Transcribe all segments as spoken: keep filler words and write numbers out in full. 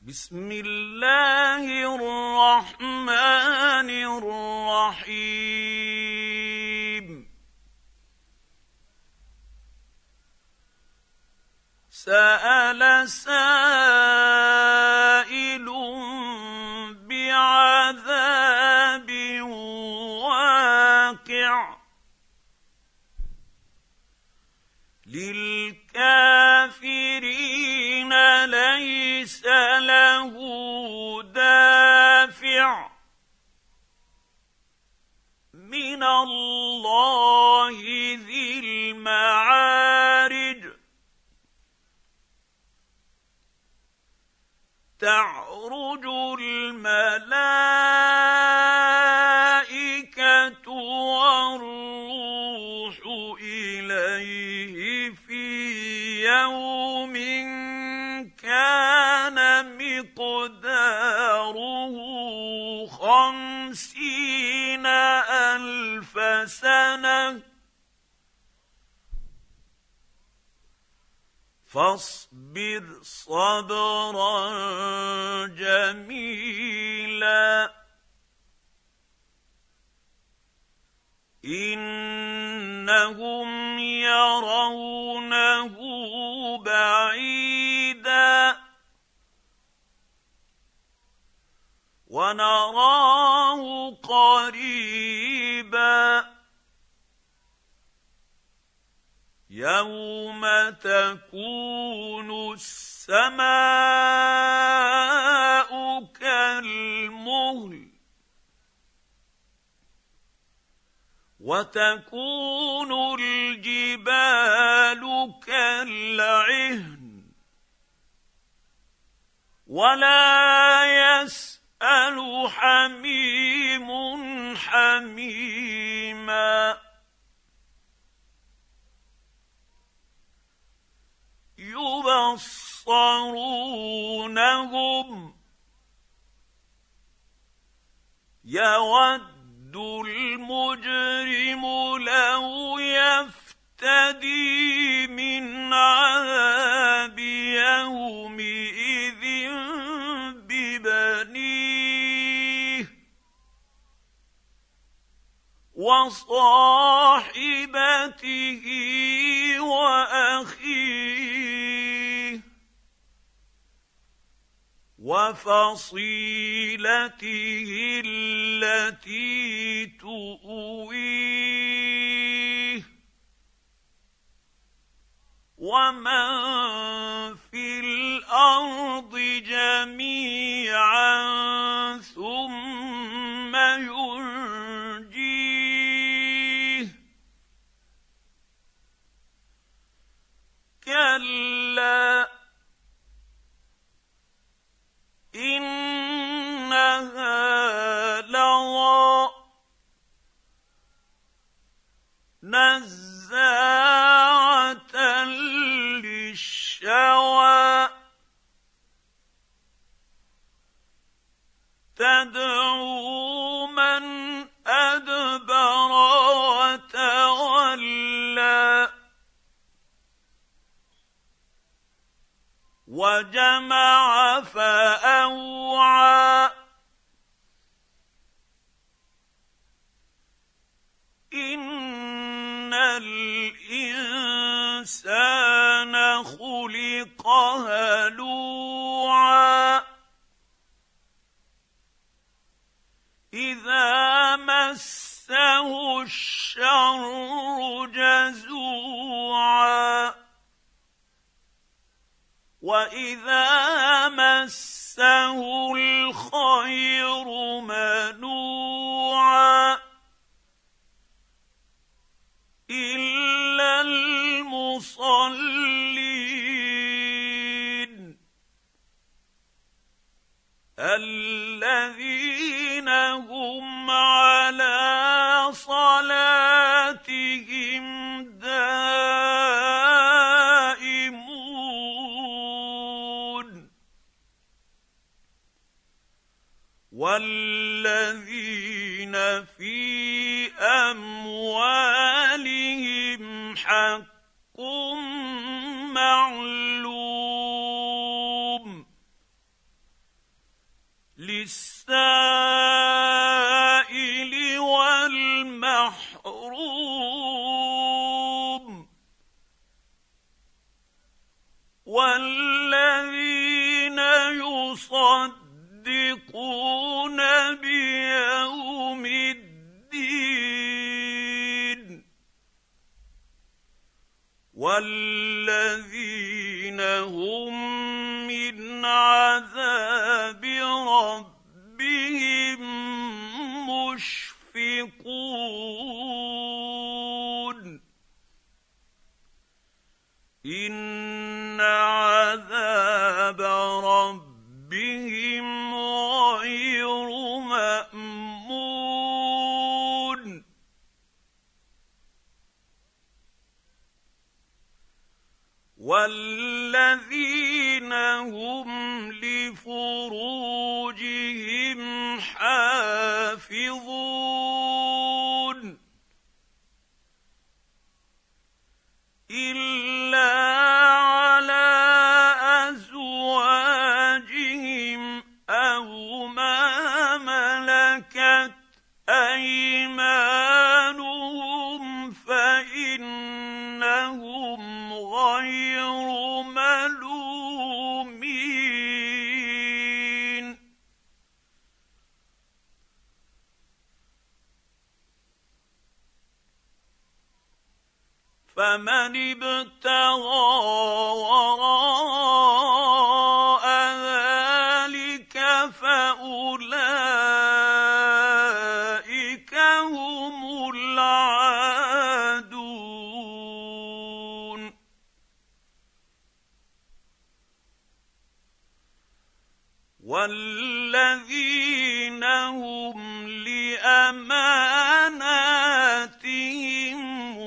بسم الله الرحمن الرحيم سأل سائل بعذاب واقع للكافرين ليس له دافع من الله ذي المعارج تعرج الملائكة والروح إليه في يوم كان مقداره خمسين ألف سنة فاصبر صبرا جميلا إنهم يرونه بعيدا ونراه قريبا يوم تكون السماء كالمهل وتكون الجبال كالعهن ولا يسأل حميم حميما يبصرونهم يود المجرم لو يفتدي من عذاب يومئذ ببنيه وصاحبته وأخيه وفصيلته التي تؤويه ومن في الأرض جميعا ثم ينجيه كلا إنها لظى نزاعة للشوى تدعو من أدبر وتولى وجمع فأوعى إن الإنسان خلق هلوعا إذا مسه الشر جزوعا وإذا مسه الخير منوعا إلا المصلين الذين هم على صلاتهم دائمون والذين في أموالهم حق معلوم للسائل والمحروم والذين يصدقون بيوم الدين والذين هم من عذاب ربهم مشفقون إن عذاب ربهم غير مأمون والذين هم لفروجهم حافظون إلا على أزواجهم أو ما ملكت أيمانهم فإنهم غير ملومين فمن ابتغى وراء ذلك فأولئك هم العادون والذين هم لأماناتهم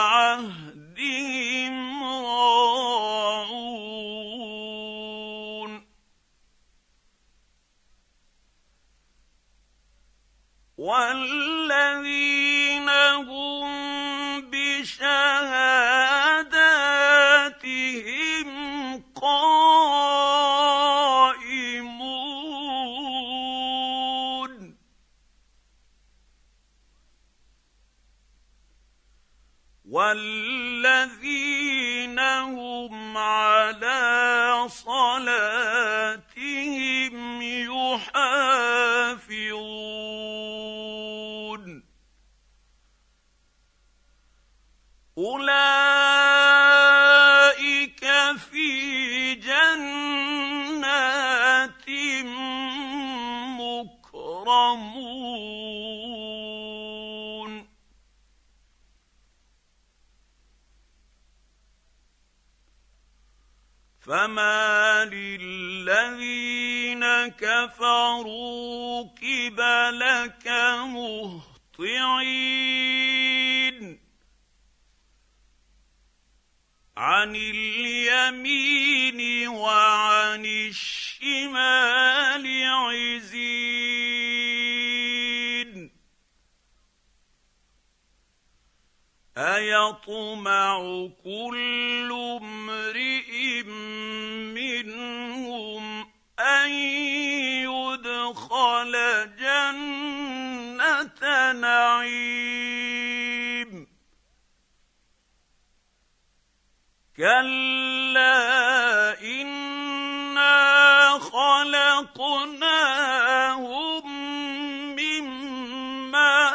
وعهدهم راعون والذين هم بشهاداتهم قائمون والذين هم على صلاتهم يحافظون أولئك في جنات مكرمون فما للذين كفروا قبلك مهطعين عن اليمين وعن الشمال عزين أيطمع كل امرئ منهم أن يدخل جنة نعيم كلا إنا خلقناهم مما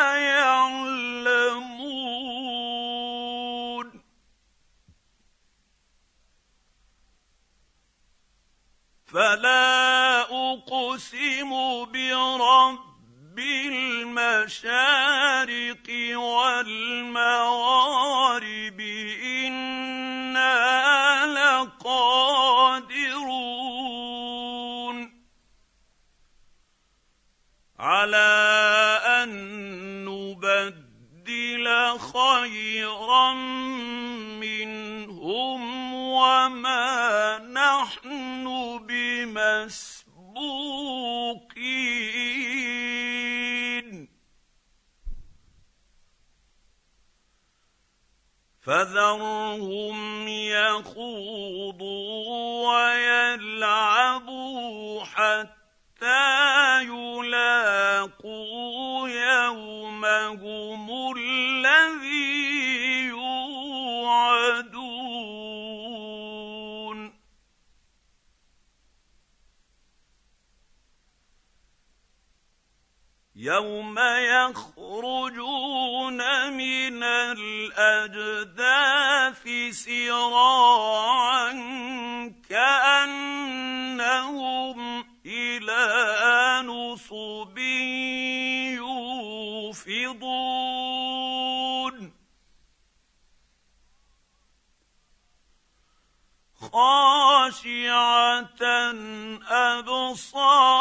يعلمون فلا أقسم برب المشارق والمغارب إنا لقادرون على أن نبدل خيرا منهم وما نحن بمسبوقين فذرهم يخوضوا ويلعبوا حتى يوم يخرجون من الأجداث سراعا كأنهم إلى نصب يوفضون خاشعة أبصارهم